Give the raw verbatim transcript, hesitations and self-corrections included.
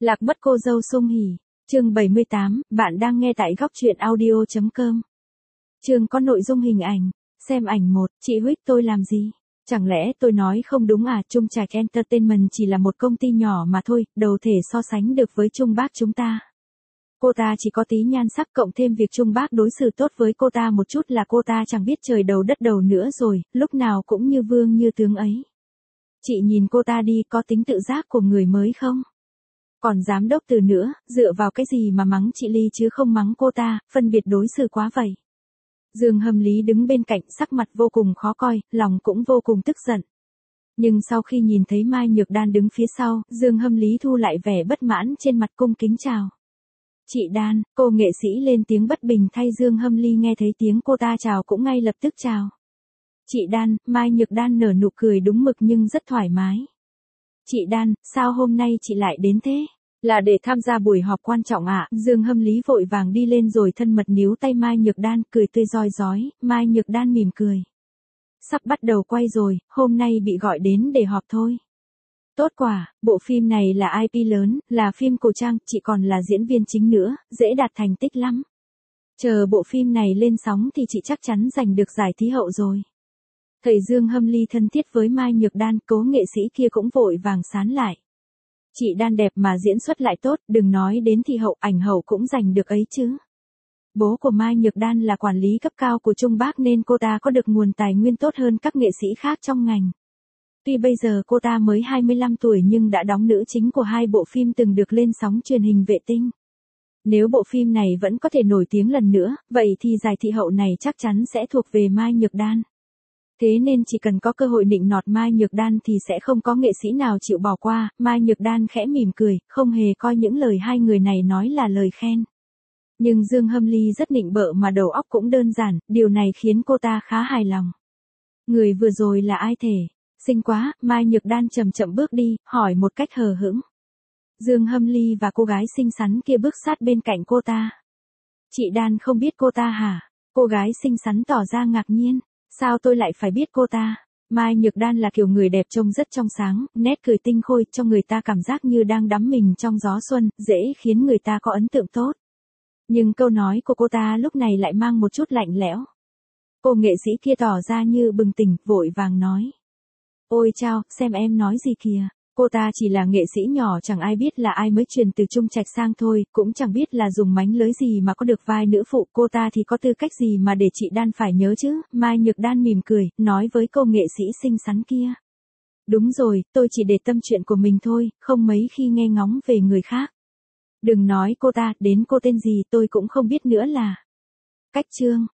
Lạc mất cô dâu Sung Hỉ. Chương bảy mươi tám, bạn đang nghe tại góc truyện audio chấm com. Chương có nội dung hình ảnh. Xem ảnh một, chị Huých tôi làm gì? Chẳng lẽ tôi nói không đúng à? Trung Trạch Entertainment chỉ là một công ty nhỏ mà thôi, đâu thể so sánh được với Trung Bác chúng ta. Cô ta chỉ có tí nhan sắc, cộng thêm việc Trung Bác đối xử tốt với cô ta một chút là cô ta chẳng biết trời đầu đất đầu nữa rồi, lúc nào cũng như vương như tướng ấy. Chị nhìn cô ta đi, có tính tự giác của người mới không? Còn giám đốc Từ nữa, dựa vào cái gì mà mắng chị Ly chứ không mắng cô ta, phân biệt đối xử quá vậy. Dương Hâm Lý đứng bên cạnh, sắc mặt vô cùng khó coi, lòng cũng vô cùng tức giận. Nhưng sau khi nhìn thấy Mai Nhược Đan đứng phía sau, Dương Hâm Lý thu lại vẻ bất mãn trên mặt, cung kính chào. Chị Đan, cô nghệ sĩ lên tiếng bất bình thay Dương Hâm Ly nghe thấy tiếng cô ta chào cũng ngay lập tức chào. Chị Đan, Mai Nhược Đan nở nụ cười đúng mực nhưng rất thoải mái. Chị Đan, sao hôm nay chị lại đến thế? Là để tham gia buổi họp quan trọng ạ? À? Dương Hâm Lý vội vàng đi lên rồi thân mật níu tay Mai Nhược Đan, cười tươi rói rói. Mai Nhược Đan mỉm cười. Sắp bắt đầu quay rồi, hôm nay bị gọi đến để họp thôi. Tốt quả, bộ phim này là i pê lớn, là phim cổ trang, chị còn là diễn viên chính nữa, dễ đạt thành tích lắm. Chờ bộ phim này lên sóng thì chị chắc chắn giành được giải Thí hậu rồi. Thầy Dương Hâm Ly thân thiết với Mai Nhược Đan, cố nghệ sĩ kia cũng vội vàng sán lại. Chị Đan đẹp mà diễn xuất lại tốt, đừng nói đến thị hậu, ảnh hậu cũng giành được ấy chứ. Bố của Mai Nhược Đan là quản lý cấp cao của Trung Bác nên cô ta có được nguồn tài nguyên tốt hơn các nghệ sĩ khác trong ngành. Tuy bây giờ cô ta mới hai mươi lăm tuổi nhưng đã đóng nữ chính của hai bộ phim từng được lên sóng truyền hình vệ tinh. Nếu bộ phim này vẫn có thể nổi tiếng lần nữa, vậy thì giải thị hậu này chắc chắn sẽ thuộc về Mai Nhược Đan. Thế nên chỉ cần có cơ hội nịnh nọt Mai Nhược Đan thì sẽ không có nghệ sĩ nào chịu bỏ qua. Mai Nhược Đan khẽ mỉm cười, không hề coi những lời hai người này nói là lời khen. Nhưng Dương Hâm Ly rất nịnh bợ mà đầu óc cũng đơn giản, điều này khiến cô ta khá hài lòng. Người vừa rồi là ai thể? Xinh quá, Mai Nhược Đan chậm chậm bước đi, hỏi một cách hờ hững. Dương Hâm Ly và cô gái xinh xắn kia bước sát bên cạnh cô ta. Chị Đan không biết cô ta hả? Cô gái xinh xắn tỏ ra ngạc nhiên. Sao tôi lại phải biết cô ta? Mai Nhược Đan là kiểu người đẹp trông rất trong sáng, nét cười tinh khôi, cho người ta cảm giác như đang đắm mình trong gió xuân, dễ khiến người ta có ấn tượng tốt. Nhưng câu nói của cô ta lúc này lại mang một chút lạnh lẽo. Cô nghệ sĩ kia tỏ ra như bừng tỉnh, vội vàng nói. Ôi chao, xem em nói gì kìa. Cô ta chỉ là nghệ sĩ nhỏ, chẳng ai biết là ai mới truyền từ Trung Trạch sang thôi, cũng chẳng biết là dùng mánh lới gì mà có được vai nữ phụ, cô ta thì có tư cách gì mà để chị Đan phải nhớ chứ. Mai Nhược Đan mỉm cười, nói với cô nghệ sĩ xinh xắn kia. Đúng rồi, tôi chỉ để tâm chuyện của mình thôi, không mấy khi nghe ngóng về người khác. Đừng nói cô ta, đến cô tên gì tôi cũng không biết nữa là. Cách chương.